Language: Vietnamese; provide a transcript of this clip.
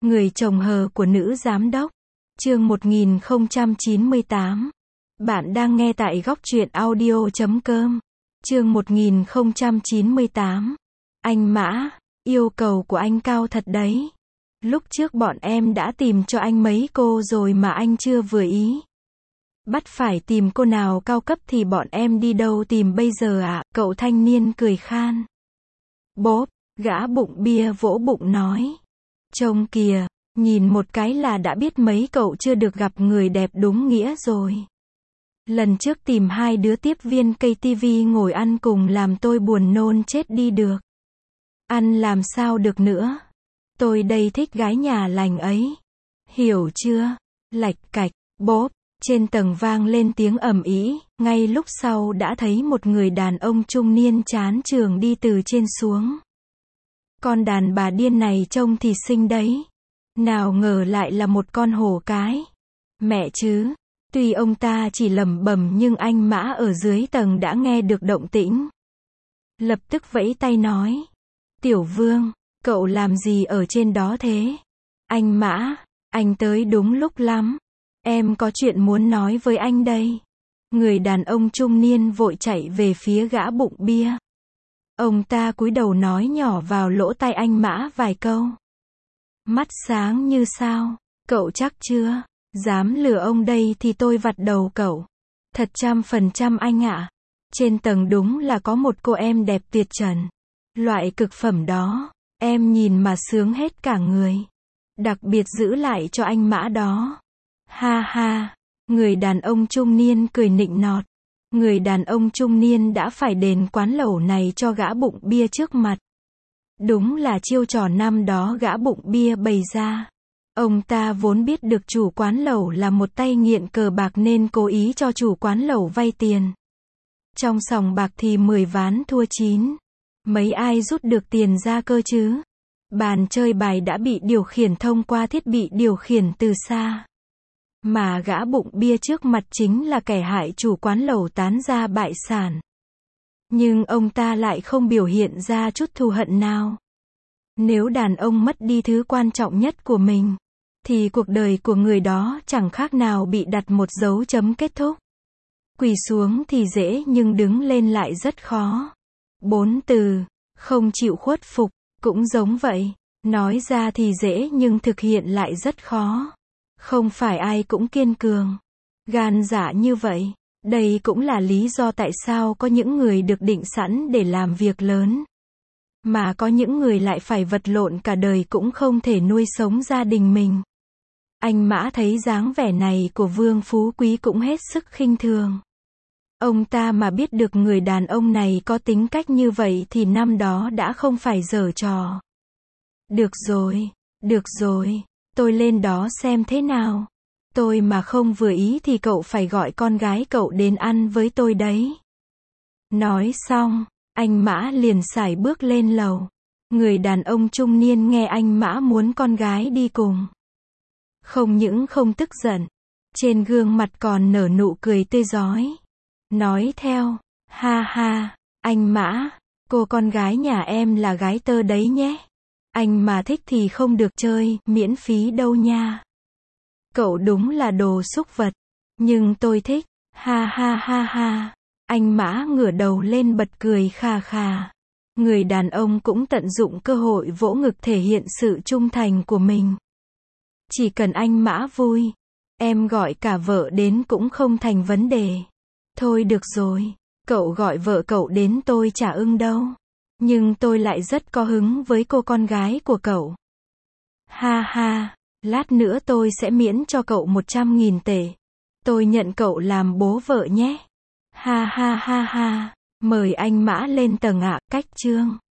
Người chồng hờ của nữ giám đốc. Chương 1098. Bạn đang nghe tại góc truyện audio.com. Chương 1098. Anh Mã, yêu cầu của anh cao thật đấy. Lúc trước bọn em đã tìm cho anh mấy cô rồi mà anh chưa vừa ý. Bắt phải tìm cô nào cao cấp thì bọn em đi đâu tìm bây giờ ạ? Cậu thanh niên cười khan. Bốp, gã bụng bia vỗ bụng nói. Trông kìa, nhìn một cái là đã biết mấy cậu chưa được gặp người đẹp đúng nghĩa rồi. Lần trước tìm hai đứa tiếp viên KTV ngồi ăn cùng làm tôi buồn nôn chết đi được. Ăn làm sao được nữa. Tôi đây thích gái nhà lành ấy. Hiểu chưa? Lạch cạch, bốp. Trên tầng vang lên tiếng ầm ĩ, ngay lúc sau đã thấy một người đàn ông trung niên chán chường đi từ trên xuống. Con đàn bà điên này trông thì xinh đấy. Nào ngờ lại là một con hổ cái. Mẹ chứ, tuy ông ta chỉ lẩm bẩm nhưng anh Mã ở dưới tầng đã nghe được động tĩnh. Lập tức vẫy tay nói. Tiểu Vương, cậu làm gì ở trên đó thế? Anh Mã, anh tới đúng lúc lắm. Em có chuyện muốn nói với anh đây. Người đàn ông trung niên vội chạy về phía gã bụng bia. Ông ta cúi đầu nói nhỏ vào lỗ tai anh Mã vài câu. Mắt sáng như sao, cậu chắc chưa? Dám lừa ông đây thì tôi vặt đầu cậu. Thật 100% anh ạ. Trên tầng đúng là có một cô em đẹp tuyệt trần. Loại cực phẩm đó, em nhìn mà sướng hết cả người. Đặc biệt giữ lại cho anh Mã đó. Ha ha, người đàn ông trung niên cười nịnh nọt. Người đàn ông trung niên đã phải đền quán lẩu này cho gã bụng bia trước mặt. Đúng là chiêu trò năm đó gã bụng bia bày ra. Ông ta vốn biết được chủ quán lẩu là một tay nghiện cờ bạc nên cố ý cho chủ quán lẩu vay tiền. Trong sòng bạc thì 10 ván thua 9. Mấy ai rút được tiền ra cơ chứ? Bàn chơi bài đã bị điều khiển thông qua thiết bị điều khiển từ xa. Mà gã bụng bia trước mặt chính là kẻ hại chủ quán lẩu tán ra bại sản. Nhưng ông ta lại không biểu hiện ra chút thù hận nào. Nếu đàn ông mất đi thứ quan trọng nhất của mình, thì cuộc đời của người đó chẳng khác nào bị đặt một dấu chấm kết thúc. Quỳ xuống thì dễ nhưng đứng lên lại rất khó. 4 từ, không chịu khuất phục, cũng giống vậy. Nói ra thì dễ nhưng thực hiện lại rất khó. Không phải ai cũng kiên cường, gan dạ như vậy. Đây cũng là lý do tại sao có những người được định sẵn để làm việc lớn. Mà có những người lại phải vật lộn cả đời cũng không thể nuôi sống gia đình mình. Anh Mã thấy dáng vẻ này của Vương Phú Quý cũng hết sức khinh thường. Ông ta mà biết được người đàn ông này có tính cách như vậy thì năm đó đã không phải giở trò. Được rồi, tôi lên đó xem thế nào. Tôi mà không vừa ý thì cậu phải gọi con gái cậu đến ăn với tôi đấy. Nói xong, anh Mã liền sải bước lên lầu. Người đàn ông trung niên nghe anh Mã muốn con gái đi cùng. Không những không tức giận, trên gương mặt còn nở nụ cười tươi rói. Nói theo, ha ha, anh Mã, cô con gái nhà em là gái tơ đấy nhé. Anh mà thích thì không được chơi, miễn phí đâu nha. Cậu đúng là đồ súc vật. Nhưng tôi thích, ha ha ha ha. Anh Mã ngửa đầu lên bật cười khà khà. Người đàn ông cũng tận dụng cơ hội vỗ ngực thể hiện sự trung thành của mình. Chỉ cần anh Mã vui, em gọi cả vợ đến cũng không thành vấn đề. Thôi được rồi, cậu gọi vợ cậu đến tôi chả ưng đâu. Nhưng tôi lại rất có hứng với cô con gái của cậu. Ha ha, lát nữa tôi sẽ miễn cho cậu 100.000 tệ. Tôi nhận cậu làm bố vợ nhé. Ha ha ha ha, mời anh Mã lên tầng ạ, cách chương.